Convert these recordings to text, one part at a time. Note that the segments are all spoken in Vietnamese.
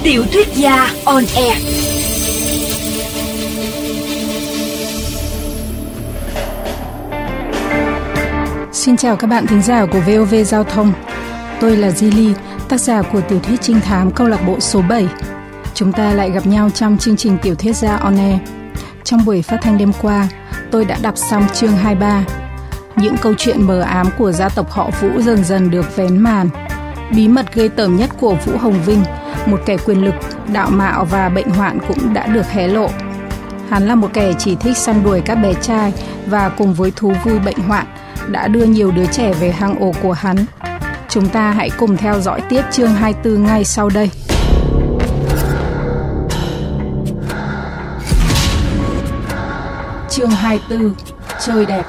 Tiểu thuyết gia on air. Xin chào các bạn thính giả của VOV Giao thông. Tôi là Zili, tác giả của tiểu thuyết trinh thám câu lạc bộ số 7. Chúng ta lại gặp nhau trong chương trình Tiểu thuyết gia on air. Trong buổi phát thanh đêm qua, tôi đã đọc xong chương 23. Những câu chuyện mờ ám của gia tộc họ Vũ dần dần được vén màn. Bí mật ghê tởm nhất của Vũ Hồng Vinh, một kẻ quyền lực, đạo mạo và bệnh hoạn cũng đã được hé lộ. Hắn là một kẻ chỉ thích săn đuổi các bé trai và cùng với thú vui bệnh hoạn đã đưa nhiều đứa trẻ về hang ổ của hắn. Chúng ta hãy cùng theo dõi tiếp chương 24 ngay sau đây. Chương 24: Chơi đẹp.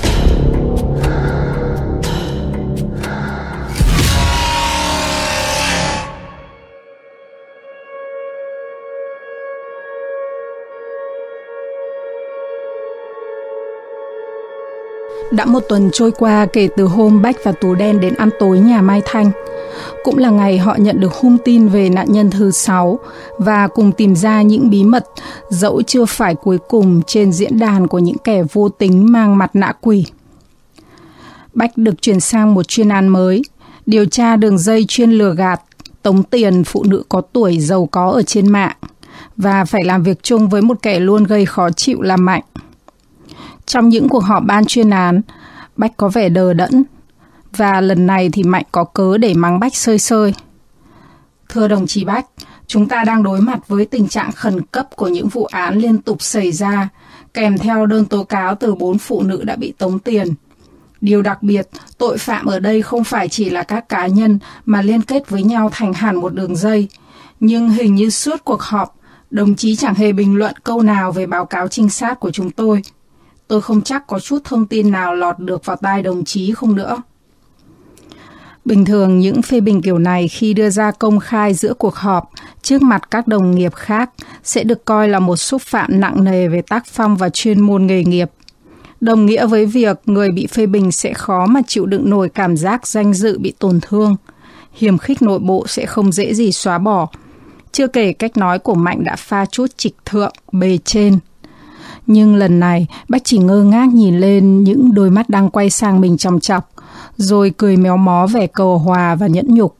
Đã một tuần trôi qua kể từ hôm Bách và Tú Đen đến ăn tối nhà Mai Thanh. Cũng là ngày họ nhận được hung tin về nạn nhân thứ 6 và cùng tìm ra những bí mật, dẫu chưa phải cuối cùng, trên diễn đàn của những kẻ vô tính mang mặt nạ quỷ. Bách được chuyển sang một chuyên án mới, điều tra đường dây chuyên lừa gạt, tống tiền phụ nữ có tuổi giàu có ở trên mạng, và phải làm việc chung với một kẻ luôn gây khó chịu là Mạnh. Trong những cuộc họp ban chuyên án, Bách có vẻ đờ đẫn, và lần này thì Mạnh có cớ để mắng Bách sơi sơi. Thưa đồng chí Bách, chúng ta đang đối mặt với tình trạng khẩn cấp của những vụ án liên tục xảy ra, kèm theo đơn tố cáo từ 4 phụ nữ đã bị tống tiền. Điều đặc biệt, tội phạm ở đây không phải chỉ là các cá nhân mà liên kết với nhau thành hẳn một đường dây. Nhưng hình như suốt cuộc họp, đồng chí chẳng hề bình luận câu nào về báo cáo trinh sát của chúng tôi. Tôi không chắc có chút thông tin nào lọt được vào tai đồng chí không nữa. Bình thường những phê bình kiểu này khi đưa ra công khai giữa cuộc họp trước mặt các đồng nghiệp khác sẽ được coi là một xúc phạm nặng nề về tác phong và chuyên môn nghề nghiệp. Đồng nghĩa với việc người bị phê bình sẽ khó mà chịu đựng nổi cảm giác danh dự bị tổn thương. Hiềm khích nội bộ sẽ không dễ gì xóa bỏ. Chưa kể cách nói của Mạnh đã pha chút trịch thượng, bề trên. Nhưng lần này, Bách chỉ ngơ ngác nhìn lên những đôi mắt đang quay sang mình chòng chọc, rồi cười méo mó vẻ cầu hòa và nhẫn nhục.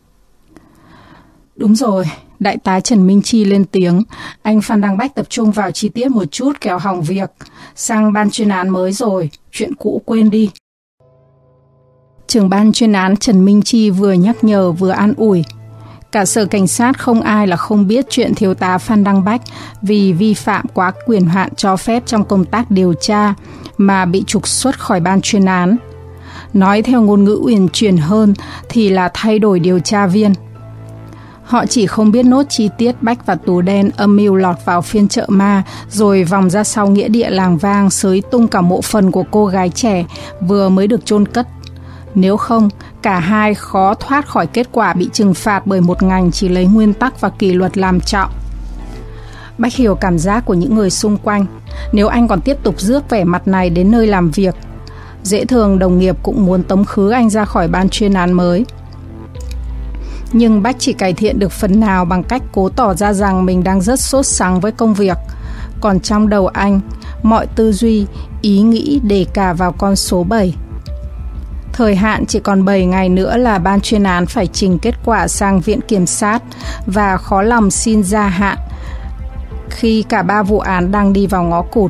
Đúng rồi, đại tá Trần Minh Chi lên tiếng, anh Phan Đăng Bách tập trung vào chi tiết một chút kéo hỏng việc. Sang ban chuyên án mới rồi, chuyện cũ quên đi. Trưởng ban chuyên án Trần Minh Chi vừa nhắc nhở vừa an ủi. Cả sở cảnh sát không ai là không biết chuyện thiếu tá Phan Đăng Bách vì vi phạm quá quyền hạn cho phép trong công tác điều tra mà bị trục xuất khỏi ban chuyên án. Nói theo ngôn ngữ uyển chuyển hơn thì là thay đổi điều tra viên. Họ chỉ không biết nốt chi tiết Bách và Tú Đen âm mưu lọt vào phiên chợ ma rồi vòng ra sau nghĩa địa làng vang xới tung cả mộ phần của cô gái trẻ vừa mới được chôn cất. Nếu không, cả hai khó thoát khỏi kết quả bị trừng phạt bởi một ngành chỉ lấy nguyên tắc và kỷ luật làm trọng. Bách hiểu cảm giác của những người xung quanh. Nếu anh còn tiếp tục rước vẻ mặt này đến nơi làm việc, dễ thường đồng nghiệp cũng muốn tống khứ anh ra khỏi ban chuyên án mới. Nhưng Bách chỉ cải thiện được phần nào bằng cách cố tỏ ra rằng mình đang rất sốt sắng với công việc. Còn trong đầu anh, mọi tư duy, ý nghĩ đề cả vào con số 7. Thời hạn chỉ còn 7 ngày nữa là ban chuyên án phải trình kết quả sang viện kiểm sát và khó lòng xin gia hạn khi cả 3 vụ án đang đi vào ngõ cụt.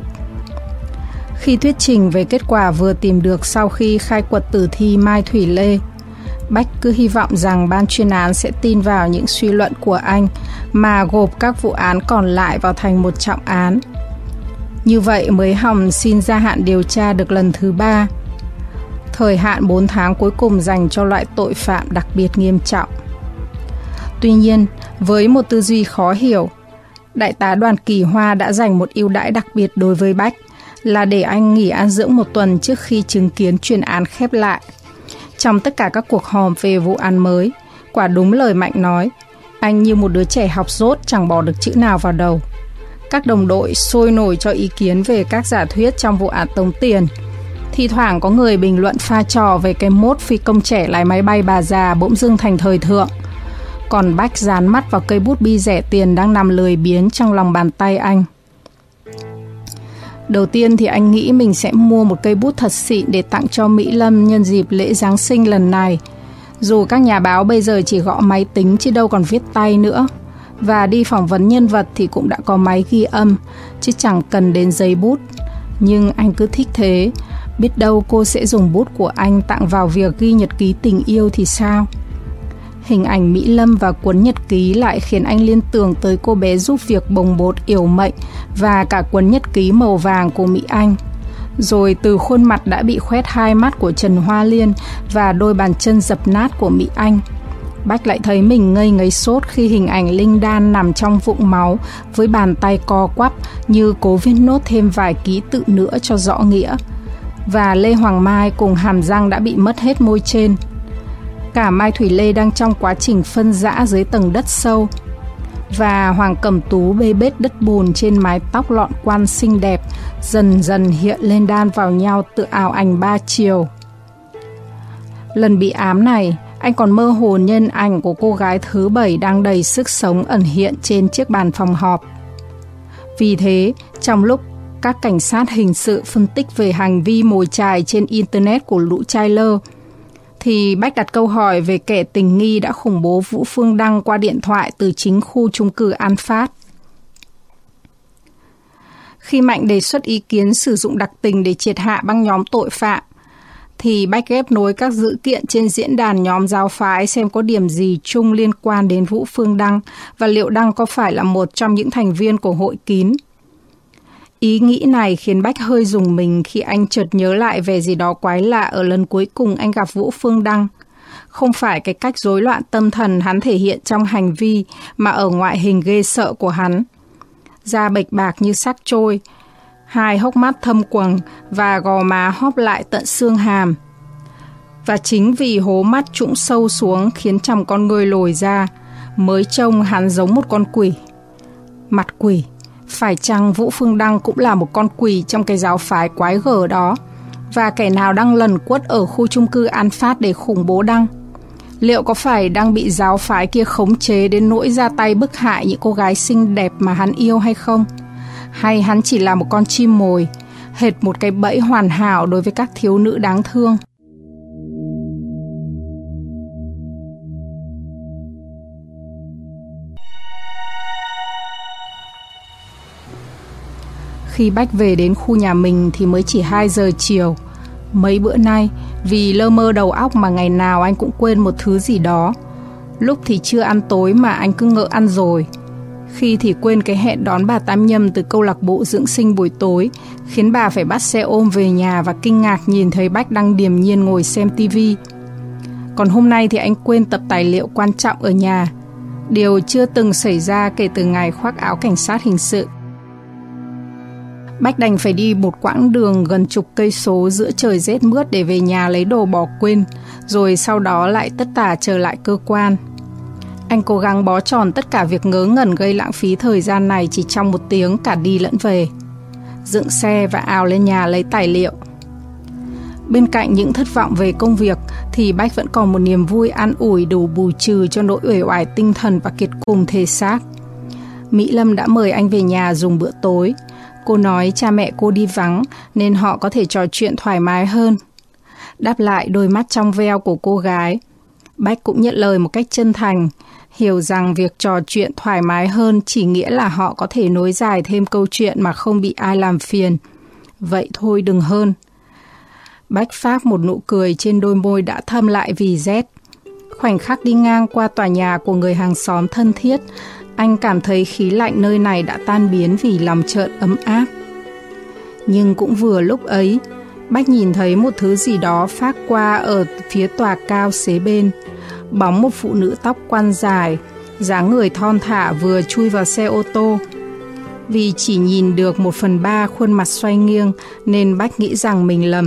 Khi thuyết trình về kết quả vừa tìm được sau khi khai quật tử thi Mai Thủy Lê, Bách cứ hy vọng rằng ban chuyên án sẽ tin vào những suy luận của anh mà gộp các vụ án còn lại vào thành một trọng án. Như vậy mới hòng xin gia hạn điều tra được lần thứ 3. Thời hạn 4 tháng cuối cùng dành cho loại tội phạm đặc biệt nghiêm trọng. Tuy nhiên, với một tư duy khó hiểu, đại tá Đoàn Kỳ Hoa đã dành một ưu đãi đặc biệt đối với Bách là để anh nghỉ an dưỡng một tuần trước khi chứng kiến chuyên án khép lại. Trong tất cả các cuộc họp về vụ án mới, quả đúng lời Mạnh nói, anh như một đứa trẻ học dốt chẳng bỏ được chữ nào vào đầu. Các đồng đội sôi nổi cho ý kiến về các giả thuyết trong vụ án tống tiền. Thi thoảng có người bình luận pha trò về cái mốt phi công trẻ lái máy bay bà già bỗng dưng thành thời thượng. Còn Bách dán mắt vào cây bút bi rẻ tiền đang nằm lười biếng trong lòng bàn tay anh. Đầu tiên thì anh nghĩ mình sẽ mua một cây bút thật xịn để tặng cho Mỹ Lâm nhân dịp lễ Giáng sinh lần này. Dù các nhà báo bây giờ chỉ gõ máy tính chứ đâu còn viết tay nữa. Và đi phỏng vấn nhân vật thì cũng đã có máy ghi âm, chứ chẳng cần đến giấy bút. Nhưng anh cứ thích thế, biết đâu cô sẽ dùng bút của anh tặng vào việc ghi nhật ký tình yêu thì sao? Hình ảnh Mỹ Lâm và cuốn nhật ký lại khiến anh liên tưởng tới cô bé giúp việc bồng bột yểu mệnh và cả cuốn nhật ký màu vàng của Mỹ Anh. Rồi từ khuôn mặt đã bị khoét 2 mắt của Trần Hoa Liên và đôi bàn chân dập nát của Mỹ Anh, Bách lại thấy mình ngây ngấy sốt khi hình ảnh Linh Đan nằm trong vũng máu với bàn tay co quắp như cố viết nốt thêm vài ký tự nữa cho rõ nghĩa. Và Lê Hoàng Mai cùng hàm răng đã bị mất hết môi trên. Cả Mai Thủy Lê đang trong quá trình phân rã dưới tầng đất sâu. Và Hoàng Cẩm Tú bê bết đất bùn trên mái tóc lọn quan xinh đẹp dần dần hiện lên đan vào nhau tựa ảo ảnh 3 chiều. Lần bị ám này, anh còn mơ hồ nhân ảnh của cô gái thứ 7 đang đầy sức sống ẩn hiện trên chiếc bàn phòng họp. Vì thế, trong lúc các cảnh sát hình sự phân tích về hành vi mồi chài trên Internet của lũ trai lơ, thì Bách đặt câu hỏi về kẻ tình nghi đã khủng bố Vũ Phương Đăng qua điện thoại từ chính khu chung cư An Phát. Khi Mạnh đề xuất ý kiến sử dụng đặc tình để triệt hạ băng nhóm tội phạm, thì Bách ghép nối các dữ kiện trên diễn đàn nhóm giáo phái xem có điểm gì chung liên quan đến Vũ Phương Đăng và liệu Đăng có phải là một trong những thành viên của hội kín. Ý nghĩ này khiến Bách hơi rùng mình khi anh chợt nhớ lại về gì đó quái lạ ở lần cuối cùng anh gặp Vũ Phương Đăng. Không phải cái cách rối loạn tâm thần hắn thể hiện trong hành vi, mà ở ngoại hình ghê sợ của hắn. Da bệch bạc như xác trôi, 2 hốc mắt thâm quầng và gò má hóp lại tận xương hàm. Và chính vì hố mắt trũng sâu xuống khiến tròng con người lồi ra, mới trông hắn giống một con quỷ. Mặt quỷ. Phải chăng Vũ Phương Đăng cũng là một con quỷ trong cái giáo phái quái gở đó? Và kẻ nào đang lẩn quất ở khu chung cư An Phát để khủng bố Đăng? Liệu có phải Đăng bị giáo phái kia khống chế đến nỗi ra tay bức hại những cô gái xinh đẹp mà hắn yêu hay không? Hay hắn chỉ là một con chim mồi, hệt một cái bẫy hoàn hảo đối với các thiếu nữ đáng thương? Khi Bách về đến khu nhà mình thì mới chỉ 2 giờ chiều. Mấy bữa nay, vì lơ mơ đầu óc mà ngày nào anh cũng quên một thứ gì đó. Lúc thì chưa ăn tối mà anh cứ ngỡ ăn rồi. Khi thì quên cái hẹn đón bà Tám Nhâm từ câu lạc bộ dưỡng sinh buổi tối, khiến bà phải bắt xe ôm về nhà và kinh ngạc nhìn thấy Bách đang điềm nhiên ngồi xem tivi. Còn hôm nay thì anh quên tập tài liệu quan trọng ở nhà, điều chưa từng xảy ra kể từ ngày khoác áo cảnh sát hình sự. Bách đành phải đi một quãng đường gần chục cây số giữa trời rét mướt để về nhà lấy đồ bỏ quên, rồi sau đó lại tất tả trở lại cơ quan. Anh cố gắng bó tròn tất cả việc ngớ ngẩn gây lãng phí thời gian này chỉ trong 1 tiếng cả đi lẫn về. Dựng xe và ào lên nhà lấy tài liệu. Bên cạnh những thất vọng về công việc thì Bách vẫn còn một niềm vui an ủi đủ bù trừ cho nỗi uể oải tinh thần và kiệt cùng thể xác. Mỹ Lâm đã mời anh về nhà dùng bữa tối. Cô nói cha mẹ cô đi vắng nên họ có thể trò chuyện thoải mái hơn. Đáp lại đôi mắt trong veo của cô gái, Bách cũng nhận lời một cách chân thành, hiểu rằng việc trò chuyện thoải mái hơn chỉ nghĩa là họ có thể nối dài thêm câu chuyện mà không bị ai làm phiền. Vậy thôi đừng hơn. Bách phác một nụ cười trên đôi môi đã thâm lại vì rét. Khoảnh khắc đi ngang qua tòa nhà của người hàng xóm thân thiết, anh cảm thấy khí lạnh nơi này đã tan biến vì lòng chợt ấm áp. Nhưng cũng vừa lúc ấy, Bách nhìn thấy một thứ gì đó phác qua ở phía tòa cao xế bên. Bóng một phụ nữ tóc quăn dài, dáng người thon thả vừa chui vào xe ô tô. Vì chỉ nhìn được 1/3 khuôn mặt xoay nghiêng nên Bách nghĩ rằng mình lầm.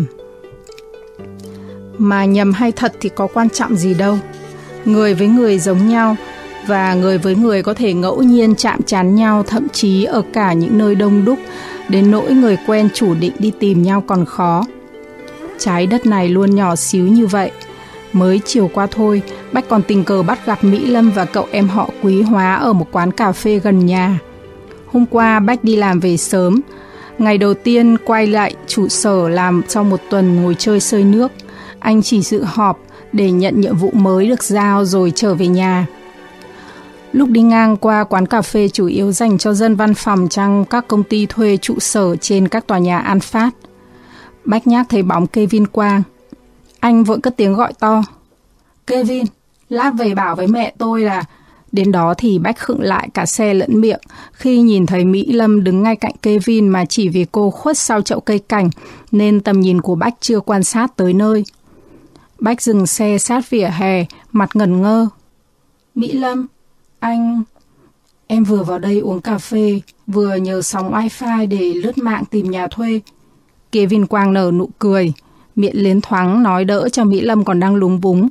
Mà nhầm hay thật thì có quan trọng gì đâu. Người với người giống nhau, và người với người có thể ngẫu nhiên chạm trán nhau, thậm chí ở cả những nơi đông đúc, đến nỗi người quen chủ định đi tìm nhau còn khó. Trái đất này luôn nhỏ xíu như vậy, Mới chiều qua thôi, Bách còn tình cờ bắt gặp Mỹ Lâm và cậu em họ Quý Hóa ở một quán cà phê gần nhà. Hôm qua Bách đi làm về sớm. Ngày đầu tiên quay lại trụ sở làm sau một tuần ngồi chơi sơi nước. Anh chỉ dự họp để nhận nhiệm vụ mới được giao rồi trở về nhà. Lúc đi ngang qua quán cà phê chủ yếu dành cho dân văn phòng trong các công ty thuê trụ sở trên các tòa nhà An Phát, Bách nhác thấy bóng Kevin Quang. Anh vội cất tiếng gọi to: "Kevin, lát về bảo với mẹ tôi là..." Đến đó thì Bách khựng lại cả xe lẫn miệng khi nhìn thấy Mỹ Lâm đứng ngay cạnh Kevin, mà chỉ vì cô khuất sau chậu cây cảnh nên tầm nhìn của Bách chưa quan sát tới nơi. Bách dừng xe sát vỉa hè, mặt ngẩn ngơ. "Mỹ Lâm, em vừa vào đây uống cà phê, vừa nhờ sóng wifi để lướt mạng tìm nhà thuê." Kevin Quang nở nụ cười, miệng liến thoáng nói đỡ cho Mỹ Lâm còn đang lúng búng.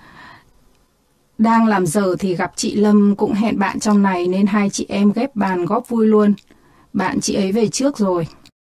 "Đang làm giờ thì gặp chị Lâm cũng hẹn bạn trong này nên hai chị em ghép bàn góp vui luôn. Bạn chị ấy về trước rồi."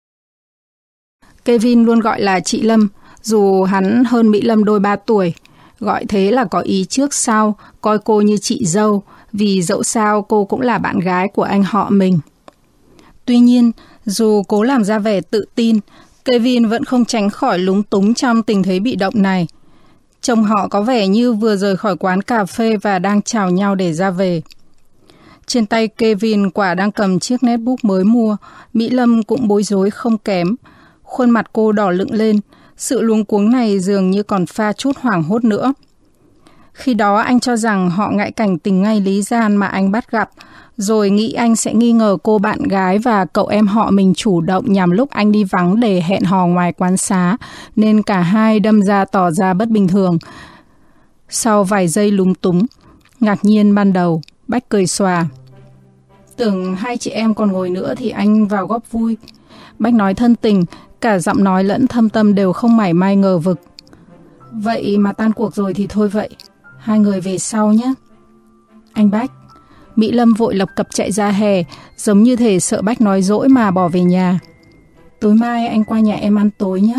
Kevin luôn gọi là chị Lâm, dù hắn hơn Mỹ Lâm đôi 3 tuổi. Gọi thế là có ý trước sau, coi cô như chị dâu, vì dẫu sao cô cũng là bạn gái của anh họ mình. Tuy nhiên, dù cố làm ra vẻ tự tin, Kevin vẫn không tránh khỏi lúng túng trong tình thế bị động này. Chồng họ có vẻ như vừa rời khỏi quán cà phê và đang chào nhau để ra về. Trên tay Kevin quả đang cầm chiếc netbook mới mua. Mỹ Lâm cũng bối rối không kém. Khuôn mặt cô đỏ lựng lên. Sự luống cuống này dường như còn pha chút hoảng hốt nữa. Khi đó anh cho rằng họ ngại cảnh tình ngay lý gian mà anh bắt gặp, rồi nghĩ anh sẽ nghi ngờ cô bạn gái và cậu em họ mình chủ động nhằm lúc anh đi vắng để hẹn hò ngoài quán xá, nên cả hai đâm ra tỏ ra bất bình thường. Sau vài giây lúng túng, ngạc nhiên ban đầu, Bách cười xòa. "Tưởng hai chị em còn ngồi nữa thì anh vào góp vui." Bách nói thân tình, cả giọng nói lẫn thâm tâm đều không mảy may ngờ vực. "Vậy mà tan cuộc rồi thì thôi vậy, hai người về sau nhé." "Anh Bách." Mỹ Lâm vội lập cập chạy ra hè, giống như thể sợ Bách nói dỗi mà bỏ về nhà. "Tối mai anh qua nhà em ăn tối nhé."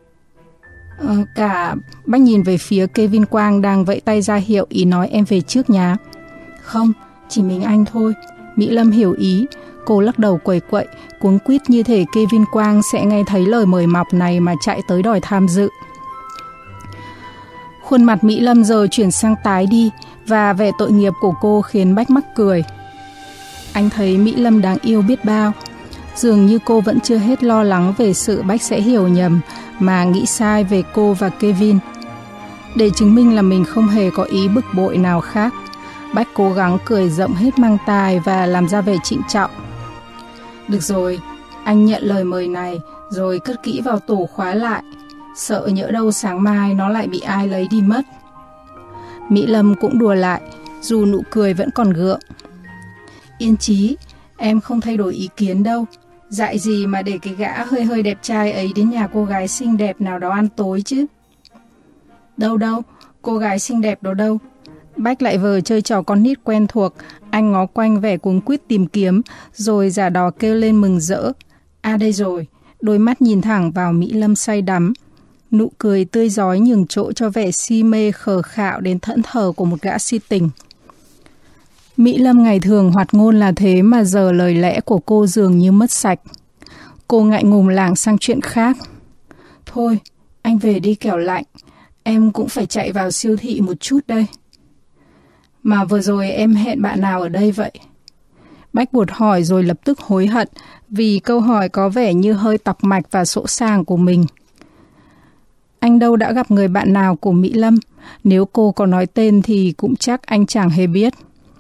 Bách nhìn về phía Kevin Quang đang vẫy tay ra hiệu ý nói em về trước nhà. "Không, chỉ mình anh thôi." Mỹ Lâm hiểu ý, cô lắc đầu quẩy quậy, cuống quýt như thể Kevin Quang sẽ nghe thấy lời mời mọc này mà chạy tới đòi tham dự. Khuôn mặt Mỹ Lâm giờ chuyển sang tái đi, và vẻ tội nghiệp của cô khiến Bách mắc cười. Anh thấy Mỹ Lâm đáng yêu biết bao. Dường như cô vẫn chưa hết lo lắng về sự Bách sẽ hiểu nhầm mà nghĩ sai về cô và Kevin. Để chứng minh là mình không hề có ý bực bội nào khác, Bách cố gắng cười rộng hết mang tai và làm ra vẻ trịnh trọng. "Được rồi, anh nhận lời mời này rồi cất kỹ vào tủ khóa lại. Sợ nhỡ đâu sáng mai nó lại bị ai lấy đi mất." Mỹ Lâm cũng đùa lại, dù nụ cười vẫn còn gượng. "Yên chí, em không thay đổi ý kiến đâu. Dại gì mà để cái gã hơi hơi đẹp trai ấy đến nhà cô gái xinh đẹp nào đó ăn tối chứ." Đâu, cô gái xinh đẹp đó đâu." Bách lại vờ chơi trò con nít quen thuộc. Anh ngó quanh vẻ cuống quýt tìm kiếm, rồi giả đò kêu lên mừng rỡ. Đây rồi, đôi mắt nhìn thẳng vào Mỹ Lâm say đắm. Nụ cười tươi rói nhường chỗ cho vẻ si mê khờ khạo đến thẫn thờ của một gã si tình. Mỹ Lâm ngày thường hoạt ngôn là thế mà giờ lời lẽ của cô dường như mất sạch. Cô ngại ngùng lảng sang chuyện khác. "Thôi, anh về đi kẻo lạnh. Em cũng phải chạy vào siêu thị một chút đây." "Mà vừa rồi em hẹn bạn nào ở đây vậy?" Bách buột hỏi rồi lập tức hối hận vì câu hỏi có vẻ như hơi tọc mạch và sỗ sàng của mình. Anh đâu đã gặp người bạn nào của Mỹ Lâm. Nếu cô có nói tên thì cũng chắc anh chẳng hề biết.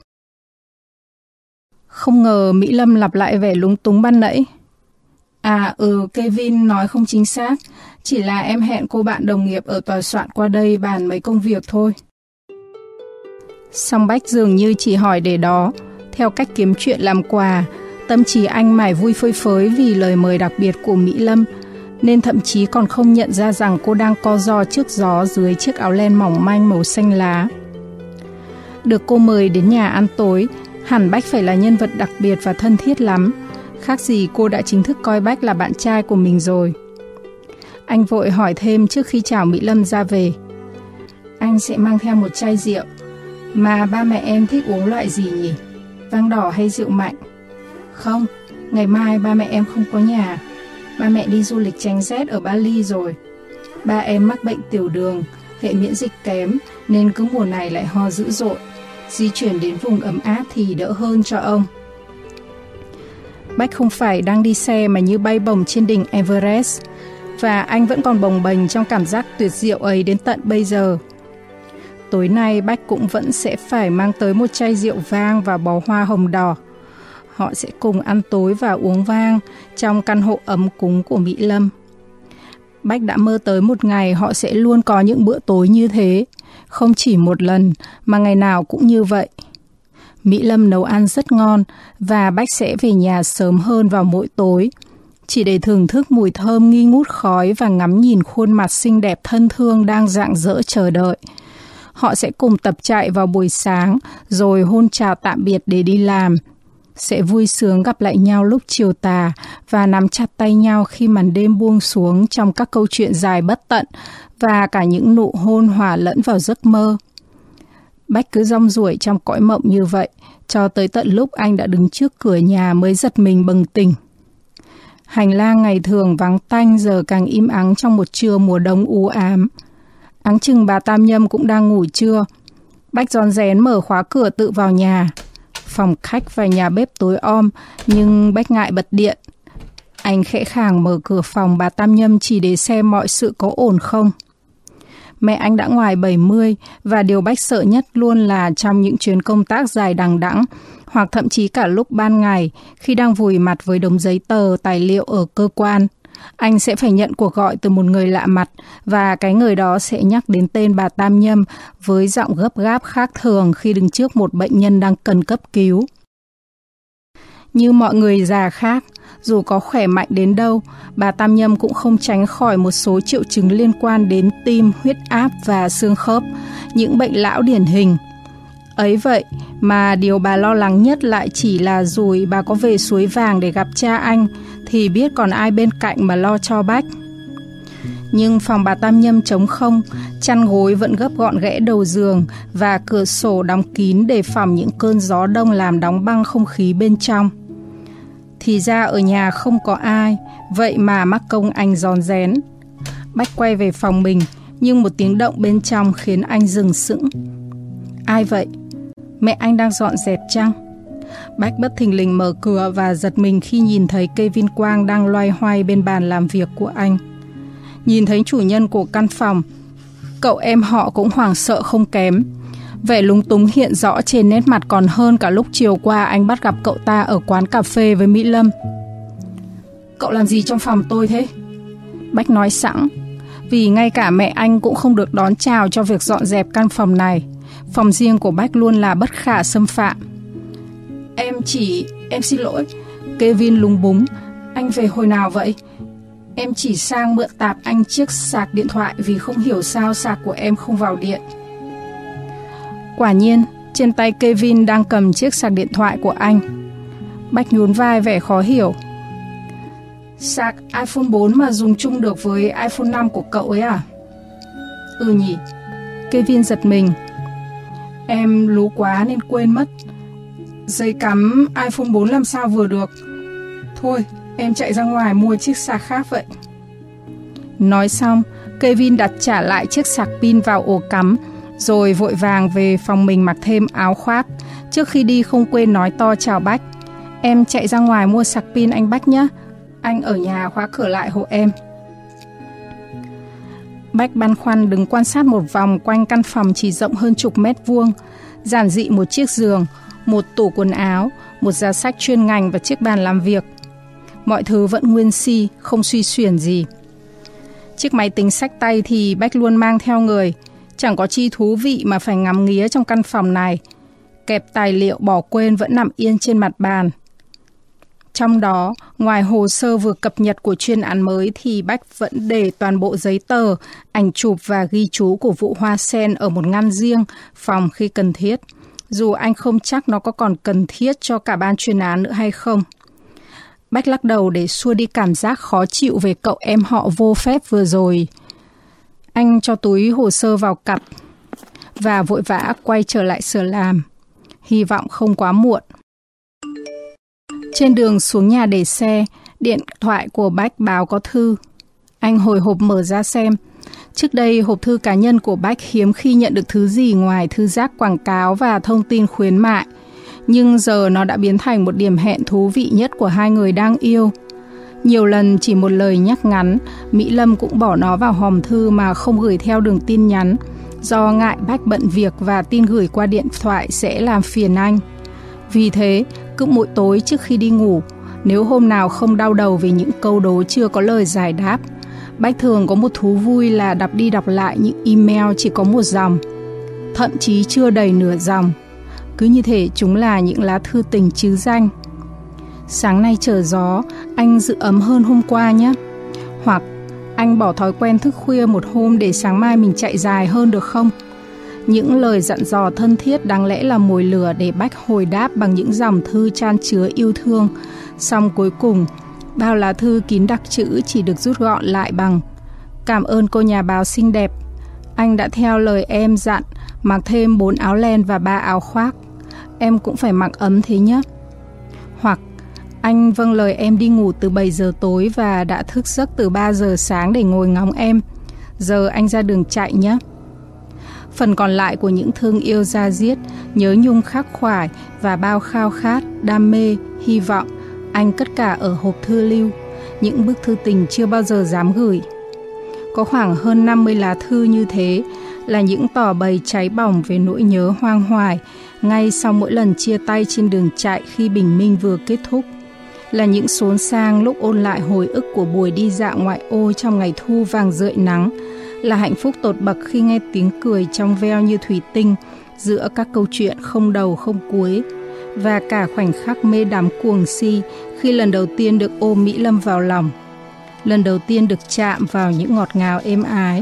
Không ngờ Mỹ Lâm lặp lại vẻ lúng túng ban nãy. Kevin nói không chính xác. Chỉ là em hẹn cô bạn đồng nghiệp ở tòa soạn qua đây bàn mấy công việc thôi. Song Bách dường như chỉ hỏi để đó, theo cách kiếm chuyện làm quà. Tâm trí anh mải vui phơi phới vì lời mời đặc biệt của Mỹ Lâm, nên thậm chí còn không nhận ra rằng cô đang co ro trước gió dưới chiếc áo len mỏng manh màu xanh lá. Được cô mời đến nhà ăn tối, hẳn Bách phải là nhân vật đặc biệt và thân thiết lắm. Khác gì cô đã chính thức coi Bách là bạn trai của mình rồi. Anh vội hỏi thêm trước khi chào Mỹ Lâm ra về. Anh sẽ mang theo một chai rượu. Mà ba mẹ em thích uống loại gì nhỉ? Vang đỏ hay rượu mạnh? Không, ngày mai ba mẹ em không có nhà. Ba mẹ đi du lịch tránh rét ở Bali rồi. Ba em mắc bệnh tiểu đường, hệ miễn dịch kém nên cứ mùa này lại ho dữ dội. Di chuyển đến vùng ấm áp thì đỡ hơn cho ông. Bách không phải đang đi xe mà như bay bổng trên đỉnh Everest, và anh vẫn còn bồng bềnh trong cảm giác tuyệt diệu ấy đến tận bây giờ. Tối nay Bách cũng vẫn sẽ phải mang tới một chai rượu vang và bó hoa hồng đỏ. Họ sẽ cùng ăn tối và uống vang trong căn hộ ấm cúng của Mỹ Lâm. Bách đã mơ tới một ngày họ sẽ luôn có những bữa tối như thế, không chỉ một lần mà ngày nào cũng như vậy. Mỹ Lâm nấu ăn rất ngon và Bách sẽ về nhà sớm hơn vào mỗi tối, chỉ để thưởng thức mùi thơm nghi ngút khói và ngắm nhìn khuôn mặt xinh đẹp thân thương đang rạng rỡ chờ đợi. Họ sẽ cùng tập chạy vào buổi sáng rồi hôn chào tạm biệt để đi làm. Sẽ vui sướng gặp lại nhau lúc chiều tà và nắm chặt tay nhau khi màn đêm buông xuống trong các câu chuyện dài bất tận và cả những nụ hôn hòa lẫn vào giấc mơ. Bách cứ rong ruổi trong cõi mộng như vậy cho tới tận lúc anh đã đứng trước cửa nhà mới giật mình bừng tỉnh. Hành lang ngày thường vắng tanh giờ càng im ắng trong một trưa mùa đông u ám. Áng chừng bà Tam Nhâm cũng đang ngủ trưa. Bách rón rén mở khóa cửa tự vào nhà. Phòng khách và nhà bếp tối om, nhưng Bách ngại bật điện. Anh khẽ khàng mở cửa phòng bà Tam Nhâm chỉ để xem mọi sự có ổn không. Mẹ anh đã ngoài 70 và điều Bách sợ nhất luôn là trong những chuyến công tác dài đằng đẵng, hoặc thậm chí cả lúc ban ngày khi đang vùi mặt với đống giấy tờ, tài liệu ở cơ quan. Anh sẽ phải nhận cuộc gọi từ một người lạ mặt và cái người đó sẽ nhắc đến tên bà Tam Nhâm với giọng gấp gáp khác thường khi đứng trước một bệnh nhân đang cần cấp cứu. Như mọi người già khác, dù có khỏe mạnh đến đâu, bà Tam Nhâm cũng không tránh khỏi một số triệu chứng liên quan đến tim, huyết áp và xương khớp, những bệnh lão điển hình. Ấy vậy mà điều bà lo lắng nhất lại chỉ là rồi bà có về Suối Vàng để gặp cha anh thì biết còn ai bên cạnh mà lo cho Bách. Nhưng phòng bà Tam Nhâm trống không, chăn gối vẫn gấp gọn ghẽ đầu giường và cửa sổ đóng kín để phòng những cơn gió đông làm đóng băng không khí bên trong. Thì ra ở nhà không có ai, vậy mà mắc công anh rón rén. Bách quay về phòng mình, nhưng một tiếng động bên trong khiến anh dừng sững. Ai vậy? Mẹ anh đang dọn dẹp chăng? Bách bất thình lình mở cửa và giật mình khi nhìn thấy Kevin Quang đang loay hoay bên bàn làm việc của anh. Nhìn thấy chủ nhân của căn phòng, cậu em họ cũng hoảng sợ không kém. Vẻ lúng túng hiện rõ trên nét mặt còn hơn cả lúc chiều qua anh bắt gặp cậu ta ở quán cà phê với Mỹ Lâm. Cậu làm gì trong phòng tôi thế? Bách nói sẵn, vì ngay cả mẹ anh cũng không được đón chào cho việc dọn dẹp căn phòng này. Phòng riêng của Bách luôn là bất khả xâm phạm. Em xin lỗi. Kevin lúng búng. Anh về hồi nào vậy? Em chỉ sang mượn tạp anh chiếc sạc điện thoại vì không hiểu sao sạc của em không vào điện. Quả nhiên, trên tay Kevin đang cầm chiếc sạc điện thoại của anh. Bách nhún vai vẻ khó hiểu. Sạc iPhone 4 mà dùng chung được với iPhone 5 của cậu ấy à? Ừ nhỉ. Kevin giật mình. Em lú quá nên quên mất. Dây cắm iPhone 4 làm sao vừa được. Thôi, em chạy ra ngoài mua chiếc sạc khác vậy. Nói xong, Kevin đặt trả lại chiếc sạc pin vào ổ cắm, rồi vội vàng về phòng mình mặc thêm áo khoác. Trước khi đi không quên nói to chào Bách. Em chạy ra ngoài mua sạc pin anh Bách nhé. Anh ở nhà khóa cửa lại hộ em. Bách băn khoăn đứng quan sát một vòng quanh căn phòng chỉ rộng hơn chục mét vuông. Giản dị một chiếc giường, một tủ quần áo, một giá sách chuyên ngành và chiếc bàn làm việc. Mọi thứ vẫn nguyên si, không suy xuyển gì. Chiếc máy tính xách tay thì Bách luôn mang theo người. Chẳng có chi thú vị mà phải ngắm nghía trong căn phòng này. Kẹp tài liệu bỏ quên vẫn nằm yên trên mặt bàn. Trong đó, ngoài hồ sơ vừa cập nhật của chuyên án mới thì Bách vẫn để toàn bộ giấy tờ, ảnh chụp và ghi chú của vụ hoa sen ở một ngăn riêng, phòng khi cần thiết. Dù anh không chắc nó có còn cần thiết cho cả ban chuyên án nữa hay không. Bách lắc đầu để xua đi cảm giác khó chịu về cậu em họ vô phép vừa rồi. Anh cho túi hồ sơ vào cặp, và vội vã quay trở lại sở làm. Hy vọng không quá muộn. Trên đường xuống nhà để xe, điện thoại của Bách báo có thư. Anh hồi hộp mở ra xem. Trước đây, hộp thư cá nhân của Bách hiếm khi nhận được thứ gì ngoài thư rác quảng cáo và thông tin khuyến mại. Nhưng giờ nó đã biến thành một điểm hẹn thú vị nhất của hai người đang yêu. Nhiều lần chỉ một lời nhắc ngắn, Mỹ Lâm cũng bỏ nó vào hòm thư mà không gửi theo đường tin nhắn, do ngại Bách bận việc và tin gửi qua điện thoại sẽ làm phiền anh. Vì thế, cứ mỗi tối trước khi đi ngủ, nếu hôm nào không đau đầu vì những câu đố chưa có lời giải đáp, Bách thường có một thú vui là đọc đi đọc lại những email chỉ có một dòng, thậm chí chưa đầy nửa dòng. Cứ như thể chúng là những lá thư tình chứ danh. Sáng nay trở gió, anh giữ ấm hơn hôm qua nhé. Hoặc anh bỏ thói quen thức khuya một hôm để sáng mai mình chạy dài hơn được không? Những lời dặn dò thân thiết đáng lẽ là mồi lửa để Bách hồi đáp bằng những dòng thư chan chứa yêu thương. Xong cuối cùng, bao lá thư kín đặc chữ chỉ được rút gọn lại bằng: cảm ơn cô nhà báo xinh đẹp. Anh đã theo lời em dặn mặc thêm 4 áo len và 3 áo khoác. Em cũng phải mặc ấm thế nhé. Hoặc anh vâng lời em đi ngủ từ 7 giờ tối và đã thức giấc từ 3 giờ sáng để ngồi ngóng em. Giờ anh ra đường chạy nhé. Phần còn lại của những thương yêu da diết, nhớ nhung khắc khoải và bao khao khát, đam mê, hy vọng, anh cất cả ở hộp thư lưu, những bức thư tình chưa bao giờ dám gửi. Có khoảng hơn 50 lá thư như thế, là những tỏ bày cháy bỏng về nỗi nhớ hoang hoài, ngay sau mỗi lần chia tay trên đường chạy khi bình minh vừa kết thúc. Là những xốn sang lúc ôn lại hồi ức của buổi đi dạo ngoại ô trong ngày thu vàng rợi nắng, là hạnh phúc tột bậc khi nghe tiếng cười trong veo như thủy tinh giữa các câu chuyện không đầu không cuối, và cả khoảnh khắc mê đắm cuồng si khi lần đầu tiên được ôm Mỹ Lâm vào lòng, lần đầu tiên được chạm vào những ngọt ngào êm ái.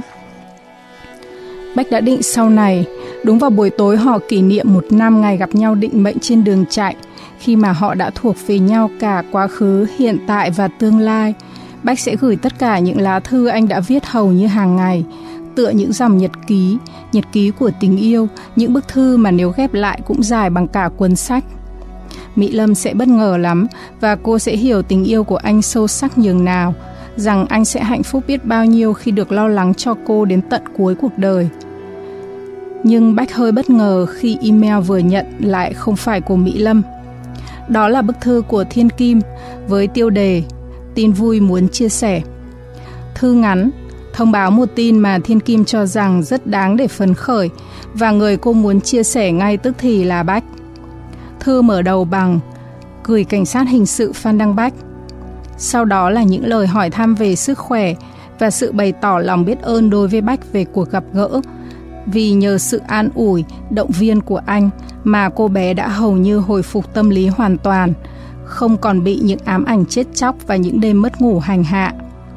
Bách đã định sau này, đúng vào buổi tối họ kỷ niệm 1 năm ngày gặp nhau định mệnh trên đường chạy, khi mà họ đã thuộc về nhau cả quá khứ, hiện tại và tương lai, Bách sẽ gửi tất cả những lá thư anh đã viết hầu như hàng ngày, tựa những dòng nhật ký của tình yêu, những bức thư mà nếu ghép lại cũng dài bằng cả cuốn sách. Mỹ Lâm sẽ bất ngờ lắm và cô sẽ hiểu tình yêu của anh sâu sắc nhường nào, rằng anh sẽ hạnh phúc biết bao nhiêu khi được lo lắng cho cô đến tận cuối cuộc đời. Nhưng Bách hơi bất ngờ khi email vừa nhận lại không phải của Mỹ Lâm. Đó là bức thư của Thiên Kim với tiêu đề tin vui muốn chia sẻ. Thư ngắn, thông báo một tin mà Thiên Kim cho rằng rất đáng để phấn khởi và người cô muốn chia sẻ ngay tức thì là Bách. Thư mở đầu bằng gửi cảnh sát hình sự Phan Đăng Bách. Sau đó là những lời hỏi thăm về sức khỏe và sự bày tỏ lòng biết ơn đối với Bách về cuộc gặp gỡ, vì nhờ sự an ủi, động viên của anh mà cô bé đã hầu như hồi phục tâm lý hoàn toàn, không còn bị những ám ảnh chết chóc và những đêm mất ngủ hành hạ.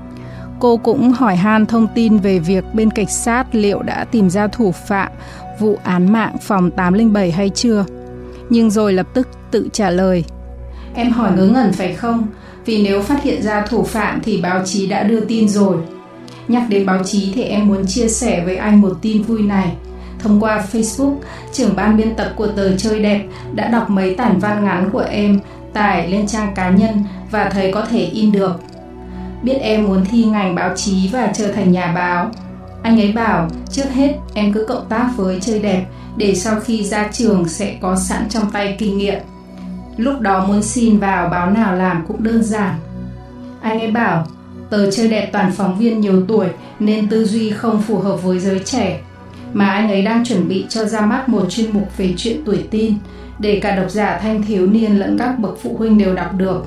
Cô cũng hỏi han thông tin về việc bên cảnh sát liệu đã tìm ra thủ phạm vụ án mạng phòng 807 hay chưa. Nhưng rồi lập tức tự trả lời: em hỏi ngớ ngẩn phải không? Vì nếu phát hiện ra thủ phạm thì báo chí đã đưa tin rồi. Nhắc đến báo chí thì em muốn chia sẻ với anh một tin vui này. Thông qua Facebook, trưởng ban biên tập của tờ Chơi Đẹp đã đọc mấy tản văn ngắn của em, tải lên trang cá nhân và thấy có thể in được. Biết em muốn thi ngành báo chí và trở thành nhà báo. Anh ấy bảo trước hết em cứ cộng tác với Chơi Đẹp để sau khi ra trường sẽ có sẵn trong tay kinh nghiệm. Lúc đó muốn xin vào báo nào làm cũng đơn giản. Anh ấy bảo tờ Chơi Đẹp toàn phóng viên nhiều tuổi nên tư duy không phù hợp với giới trẻ, mà anh ấy đang chuẩn bị cho ra mắt một chuyên mục về chuyện tuổi teen để cả độc giả thanh thiếu niên lẫn các bậc phụ huynh đều đọc được.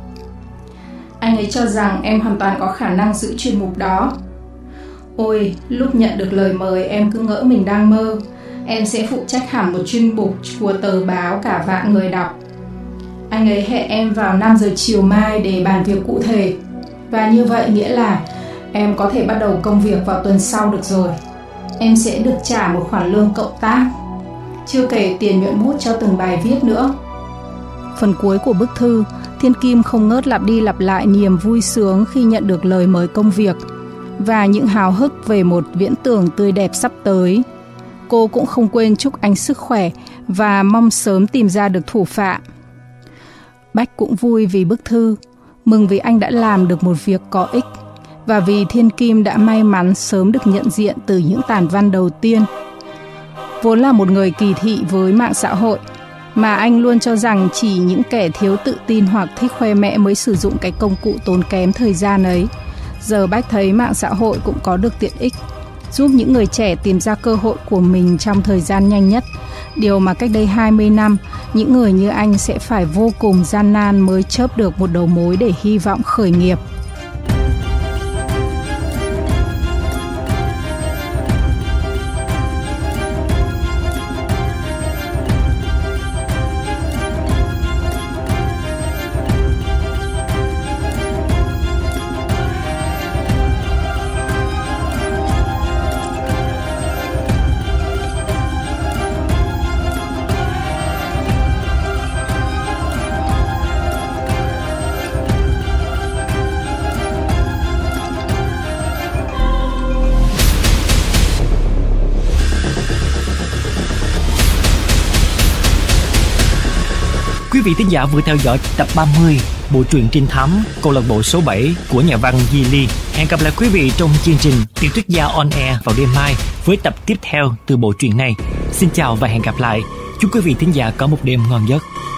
Anh ấy cho rằng em hoàn toàn có khả năng giữ chuyên mục đó. Ôi, lúc nhận được lời mời em cứ ngỡ mình đang mơ. Em sẽ phụ trách hẳn một chuyên mục của tờ báo cả vạn người đọc. Anh ấy hẹn em vào 5 giờ chiều mai để bàn việc cụ thể. Và như vậy nghĩa là em có thể bắt đầu công việc vào tuần sau được rồi. Em sẽ được trả một khoản lương cộng tác, chưa kể tiền nhuận bút cho từng bài viết nữa. Phần cuối của bức thư, Thiên Kim không ngớt lặp đi lặp lại niềm vui sướng khi nhận được lời mời công việc và những háo hức về một viễn tưởng tươi đẹp sắp tới. Cô cũng không quên chúc anh sức khỏe và mong sớm tìm ra được thủ phạm. Bách cũng vui vì bức thư, mừng vì anh đã làm được một việc có ích và vì Thiên Kim đã may mắn sớm được nhận diện từ những tản văn đầu tiên. Vốn là một người kỳ thị với mạng xã hội, mà anh luôn cho rằng chỉ những kẻ thiếu tự tin hoặc thích khoe mẽ mới sử dụng cái công cụ tốn kém thời gian ấy. Giờ Bách thấy mạng xã hội cũng có được tiện ích, giúp những người trẻ tìm ra cơ hội của mình trong thời gian nhanh nhất. Điều mà cách đây 20 năm, những người như anh sẽ phải vô cùng gian nan mới chớp được một đầu mối để hy vọng khởi nghiệp. Quý vị thính giả vừa theo dõi tập 30 bộ truyện trinh thám câu lạc bộ số 7 của nhà văn Di Ly. Hẹn gặp lại quý vị trong chương trình Tiểu thuyết gia on air vào đêm mai với tập tiếp theo từ bộ truyện này. Xin chào và hẹn gặp lại. Chúc quý vị thính giả có một đêm ngon giấc.